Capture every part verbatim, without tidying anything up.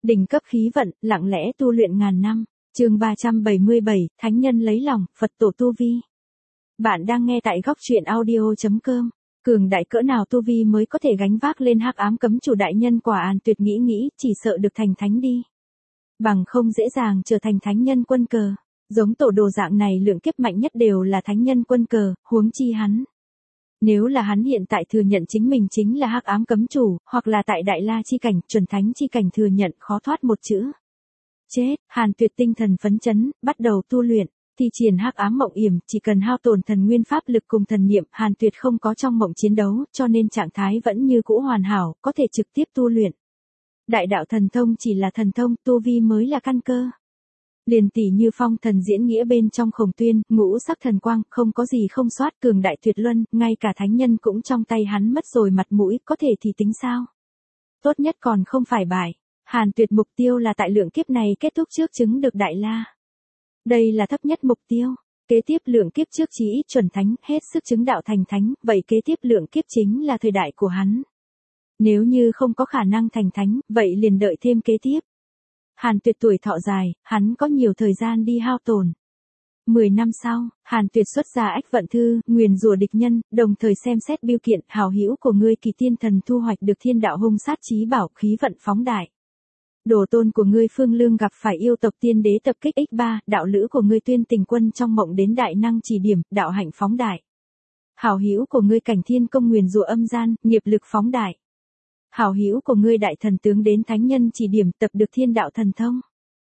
Đỉnh cấp khí vận, lặng lẽ tu luyện ngàn năm. Chương ba trăm bảy mươi bảy, Thánh nhân lấy lòng, Phật tổ tu vi. Bạn đang nghe tại góc truyện audio chấm com. Cường đại cỡ nào tu vi mới có thể gánh vác lên hắc ám cấm chủ đại nhân quả An Tuyệt nghĩ nghĩ, chỉ sợ được thành thánh đi. Bằng không dễ dàng trở thành thánh nhân quân cờ. Giống tổ đồ dạng này lượng kiếp mạnh nhất đều là thánh nhân quân cờ, huống chi hắn. Nếu là hắn hiện tại thừa nhận chính mình chính là hắc ám cấm chủ, hoặc là tại đại la chi cảnh, chuẩn thánh chi cảnh thừa nhận khó thoát một chữ. Chết, Hàn Tuyệt tinh thần phấn chấn, bắt đầu tu luyện, thi triển hắc ám mộng yểm, chỉ cần hao tổn thần nguyên pháp lực cùng thần niệm, Hàn Tuyệt không có trong mộng chiến đấu, cho nên trạng thái vẫn như cũ hoàn hảo, có thể trực tiếp tu luyện. Đại đạo thần thông chỉ là thần thông, tu vi mới là căn cơ. Liền tỷ như phong thần diễn nghĩa bên trong Khổng Tuyên, ngũ sắc thần quang, không có gì không soát, cường đại tuyệt luân, ngay cả thánh nhân cũng trong tay hắn mất rồi mặt mũi, có thể thì tính sao? Tốt nhất còn không phải bại. Hàn Tuyệt mục tiêu là tại lượng kiếp này kết thúc trước chứng được đại la. Đây là thấp nhất mục tiêu. Kế tiếp lượng kiếp trước chí ít chuẩn thánh, hết sức chứng đạo thành thánh, vậy kế tiếp lượng kiếp chính là thời đại của hắn. Nếu như không có khả năng thành thánh, vậy liền đợi thêm kế tiếp. Hàn Tuyệt tuổi thọ dài, hắn có nhiều thời gian đi hao tổn. Mười năm sau, Hàn Tuyệt xuất ra ách vận thư, nguyền rủa địch nhân, đồng thời xem xét biêu kiện, hảo hữu của ngươi Kỳ Tiên Thần thu hoạch được thiên đạo hung sát chí bảo, khí vận phóng đại. Đồ tôn của ngươi Phương Lương gặp phải yêu tộc tiên đế tập kích nhân ba, đạo lữ của ngươi Tuyên Tình Quân trong mộng đến đại năng chỉ điểm, đạo hạnh phóng đại. Hảo hữu của ngươi Cảnh Thiên Công nguyền rủa âm gian, nghiệp lực phóng đại. Hảo hữu của ngươi Đại Thần Tướng đến thánh nhân chỉ điểm, tập được thiên đạo thần thông.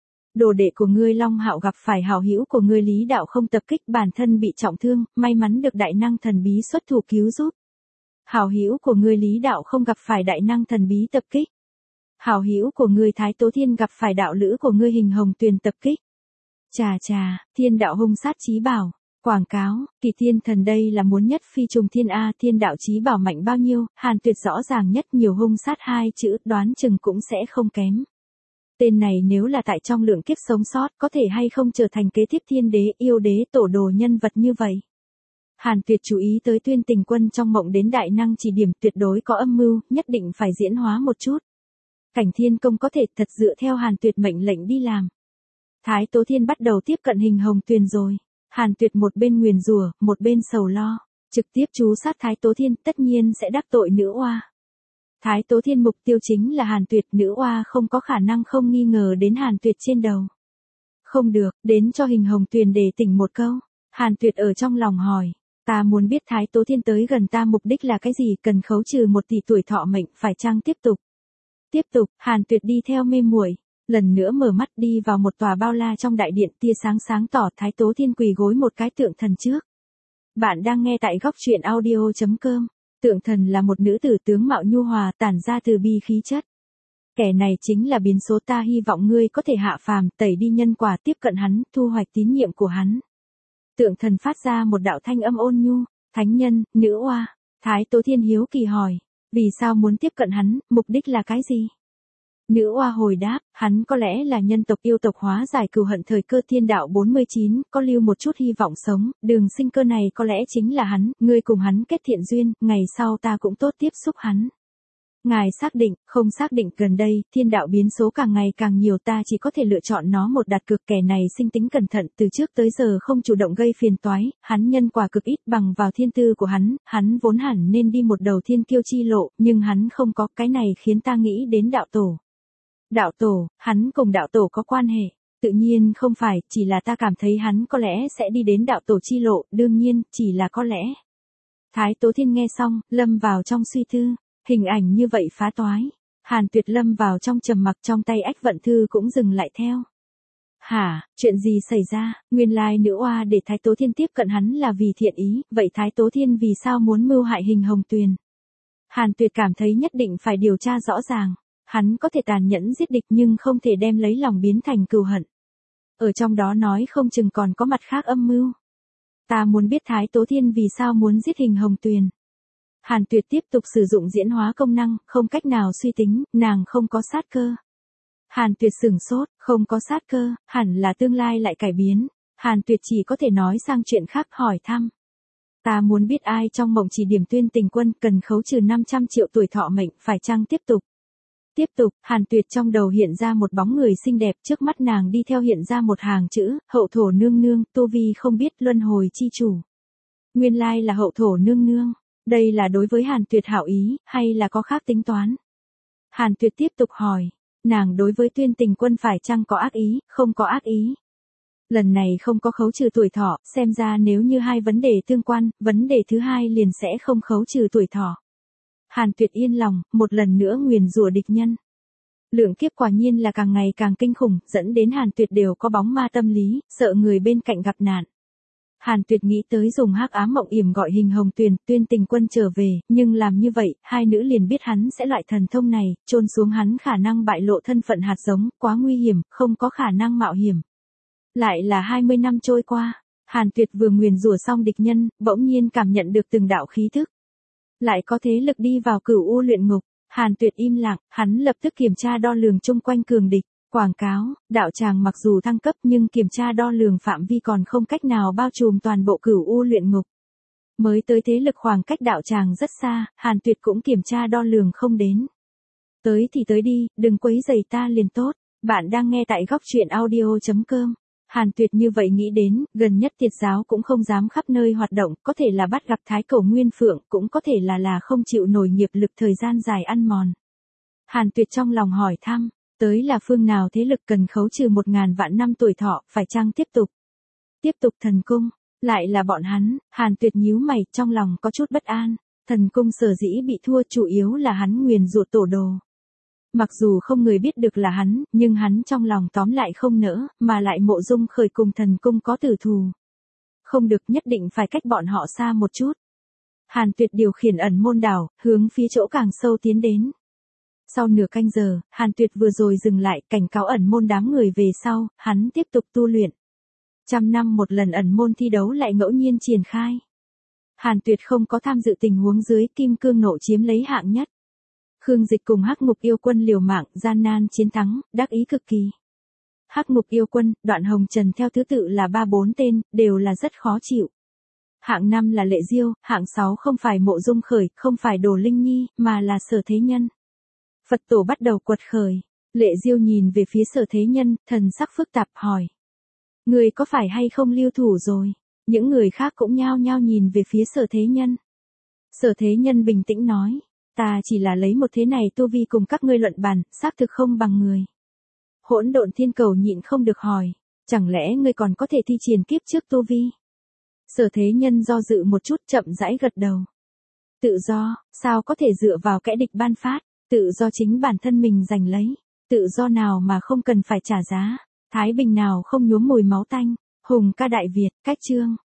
Đồ đệ của ngươi Long Hạo gặp phải hảo hữu của ngươi Lý Đạo không tập kích, bản thân bị trọng thương, may mắn được đại năng thần bí xuất thủ cứu giúp. Hảo hữu của ngươi Lý Đạo không gặp phải đại năng thần bí tập kích. Hảo hữu của ngươi Thái Tố Thiên gặp phải đạo lữ của ngươi Hình Hồng Tuyền tập kích. Chà chà, thiên đạo hung sát chí bảo. Quảng cáo, Kỳ Tiên Thần đây là muốn nhất phi trùng thiên A, thiên đạo chí bảo mạnh bao nhiêu, Hàn Tuyệt rõ ràng nhất nhiều hung sát hai chữ, đoán chừng cũng sẽ không kém. Tên này nếu là tại trong lượng kiếp sống sót, có thể hay không trở thành kế tiếp thiên đế, yêu đế, tổ đồ nhân vật như vậy. Hàn Tuyệt chú ý tới Tuyên Tình Quân trong mộng đến đại năng chỉ điểm, tuyệt đối có âm mưu, nhất định phải diễn hóa một chút. Cảnh Thiên Công có thể thật dựa theo Hàn Tuyệt mệnh lệnh đi làm. Thái Tố Thiên bắt đầu tiếp cận Hình Hồng Tuyền rồi. Hàn Tuyệt một bên nguyền rủa, một bên sầu lo, trực tiếp chú sát Thái Tố Thiên, tất nhiên sẽ đắc tội nữ oa. Thái Tố Thiên mục tiêu chính là Hàn Tuyệt, nữ oa không có khả năng không nghi ngờ đến Hàn Tuyệt trên đầu. Không được, đến cho Hình Hồng Tuyền để tỉnh một câu. Hàn Tuyệt ở trong lòng hỏi, ta muốn biết Thái Tố Thiên tới gần ta mục đích là cái gì, cần khấu trừ một tỷ tuổi thọ mệnh, phải chăng tiếp tục? Tiếp tục, Hàn Tuyệt đi theo mê muội. Lần nữa mở mắt đi vào một tòa bao la trong đại điện, tia sáng sáng tỏ, Thái Tố Thiên quỳ gối một cái tượng thần trước. Bạn đang nghe tại góc truyện audio chấm com. Tượng thần là một nữ tử tướng mạo nhu hòa, tản ra từ bi khí chất. Kẻ này chính là biến số, ta hy vọng ngươi có thể hạ phàm, tẩy đi nhân quả, tiếp cận hắn, thu hoạch tín nhiệm của hắn. Tượng thần phát ra một đạo thanh âm ôn nhu, thánh nhân, nữ oa. Thái Tố Thiên hiếu kỳ hỏi, vì sao muốn tiếp cận hắn, mục đích là cái gì? Nữ oa hồi đáp, hắn có lẽ là nhân tộc yêu tộc hóa giải cừu hận thời cơ thiên đạo bốn mươi chín, có lưu một chút hy vọng sống, đường sinh cơ này có lẽ chính là hắn, ngươi cùng hắn kết thiện duyên, ngày sau ta cũng tốt tiếp xúc hắn. Ngài xác định, không xác định, gần đây, thiên đạo biến số càng ngày càng nhiều, ta chỉ có thể lựa chọn nó một đặt cược, kẻ này sinh tính cẩn thận, từ trước tới giờ không chủ động gây phiền toái, hắn nhân quả cực ít, bằng vào thiên tư của hắn, hắn vốn hẳn nên đi một đầu thiên kiêu chi lộ, nhưng hắn không có, cái này khiến ta nghĩ đến đạo tổ. Đạo tổ, hắn cùng đạo tổ có quan hệ? Tự nhiên không phải, chỉ là ta cảm thấy hắn có lẽ sẽ đi đến đạo tổ chi lộ, đương nhiên, chỉ là có lẽ. Thái Tố Thiên nghe xong, lâm vào trong suy tư, hình ảnh như vậy phá toái. Hàn Tuyệt lâm vào trong trầm mặc, trong tay ách vận thư cũng dừng lại theo. Hả, chuyện gì xảy ra, nguyên lai nữ oa để Thái Tố Thiên tiếp cận hắn là vì thiện ý, vậy Thái Tố Thiên vì sao muốn mưu hại Hình Hồng Tuyền? Hàn Tuyệt cảm thấy nhất định phải điều tra rõ ràng. Hắn có thể tàn nhẫn giết địch nhưng không thể đem lấy lòng biến thành cừu hận. Ở trong đó nói không chừng còn có mặt khác âm mưu. Ta muốn biết Thái Tố Thiên vì sao muốn giết Hình Hồng Tuyền. Hàn Tuyệt tiếp tục sử dụng diễn hóa công năng, không cách nào suy tính, nàng không có sát cơ. Hàn Tuyệt sửng sốt, không có sát cơ, hẳn là tương lai lại cải biến. Hàn Tuyệt chỉ có thể nói sang chuyện khác, hỏi thăm. Ta muốn biết ai trong mộng chỉ điểm Tuyên Tình Quân, cần khấu trừ năm trăm triệu tuổi thọ mệnh, phải chăng tiếp tục? Tiếp tục, Hàn Tuyệt trong đầu hiện ra một bóng người xinh đẹp, trước mắt nàng đi theo hiện ra một hàng chữ, hậu thổ nương nương, tu vi không biết luân hồi chi chủ. Nguyên lai là hậu thổ nương nương, đây là đối với Hàn Tuyệt hảo ý, hay là có khác tính toán? Hàn Tuyệt tiếp tục hỏi, nàng đối với Tuyên Tình Quân phải chăng có ác ý, không có ác ý. Lần này không có khấu trừ tuổi thọ, xem ra nếu như hai vấn đề tương quan, vấn đề thứ hai liền sẽ không khấu trừ tuổi thọ. Hàn Tuyệt yên lòng, một lần nữa nguyền rủa địch nhân. Lượng kiếp quả nhiên là càng ngày càng kinh khủng, dẫn đến Hàn Tuyệt đều có bóng ma tâm lý, sợ người bên cạnh gặp nạn. Hàn Tuyệt nghĩ tới dùng hắc ám mộng yểm gọi Hình Hồng Tuyền, Tuyên Tình Quân trở về, nhưng làm như vậy, hai nữ liền biết hắn sẽ loại thần thông này, chôn xuống hắn khả năng bại lộ thân phận hạt giống, quá nguy hiểm, không có khả năng mạo hiểm. Lại là hai mươi năm trôi qua, Hàn Tuyệt vừa nguyền rủa xong địch nhân, bỗng nhiên cảm nhận được từng đạo khí thức. Lại có thế lực đi vào Cửu U luyện ngục, Hàn Tuyệt im lặng, hắn lập tức kiểm tra đo lường chung quanh cường địch. Quảng cáo, đạo tràng mặc dù thăng cấp nhưng kiểm tra đo lường phạm vi còn không cách nào bao trùm toàn bộ Cửu U luyện ngục. Mới tới thế lực khoảng cách đạo tràng rất xa, Hàn Tuyệt cũng kiểm tra đo lường không đến. Tới thì tới đi, đừng quấy rầy ta liền tốt. Bạn đang nghe tại góc truyện audio chấm com. Hàn Tuyệt như vậy nghĩ đến, gần nhất Tiệt giáo cũng không dám khắp nơi hoạt động, có thể là bắt gặp Thái Cổ Nguyên Phượng, cũng có thể là là không chịu nổi nghiệp lực thời gian dài ăn mòn. Hàn Tuyệt trong lòng hỏi thăm, tới là phương nào thế lực cần khấu trừ một ngàn vạn năm tuổi thọ, phải chăng tiếp tục? Tiếp tục thần cung, lại là bọn hắn, Hàn Tuyệt nhíu mày, trong lòng có chút bất an, thần cung sở dĩ bị thua chủ yếu là hắn nguyền rủa tổ đồ. Mặc dù không người biết được là hắn, nhưng hắn trong lòng tóm lại không nỡ, mà lại Mộ Dung Khởi cùng thần cung có tử thù. Không được, nhất định phải cách bọn họ xa một chút. Hàn Tuyệt điều khiển ẩn môn đảo, hướng phía chỗ càng sâu tiến đến. Sau nửa canh giờ, Hàn Tuyệt vừa rồi dừng lại, cảnh cáo ẩn môn đám người về sau, hắn tiếp tục tu luyện. Trăm năm một lần ẩn môn thi đấu lại ngẫu nhiên triển khai. Hàn Tuyệt không có tham dự tình huống dưới, kim cương nộ chiếm lấy hạng nhất. Khương Dịch cùng Hắc Ngục Yêu Quân liều mạng, gian nan chiến thắng, đắc ý cực kỳ. Hắc Ngục Yêu Quân, Đoạn Hồng Trần theo thứ tự là ba bốn tên, đều là rất khó chịu. Hạng năm là Lệ Diêu, hạng sáu không phải Mộ Dung Khởi, không phải Đồ Linh Nhi, mà là Sở Thế Nhân. Phật tổ bắt đầu quật khởi. Lệ Diêu nhìn về phía Sở Thế Nhân, thần sắc phức tạp hỏi. Người có phải hay không lưu thủ rồi? Những người khác cũng nhao nhao nhìn về phía Sở Thế Nhân. Sở Thế Nhân bình tĩnh nói. Ta chỉ là lấy một thế này tu vi cùng các ngươi luận bàn, xác thực không bằng người. Hỗn Độn Thiên Cầu nhịn không được hỏi. Chẳng lẽ ngươi còn có thể thi triển kiếp trước tu vi? Sở Thế Nhân do dự một chút, chậm rãi gật đầu. Tự do, sao có thể dựa vào kẻ địch ban phát? Tự do chính bản thân mình giành lấy. Tự do nào mà không cần phải trả giá. Thái bình nào không nhuốm mùi máu tanh. Hùng ca Đại Việt, cách chương.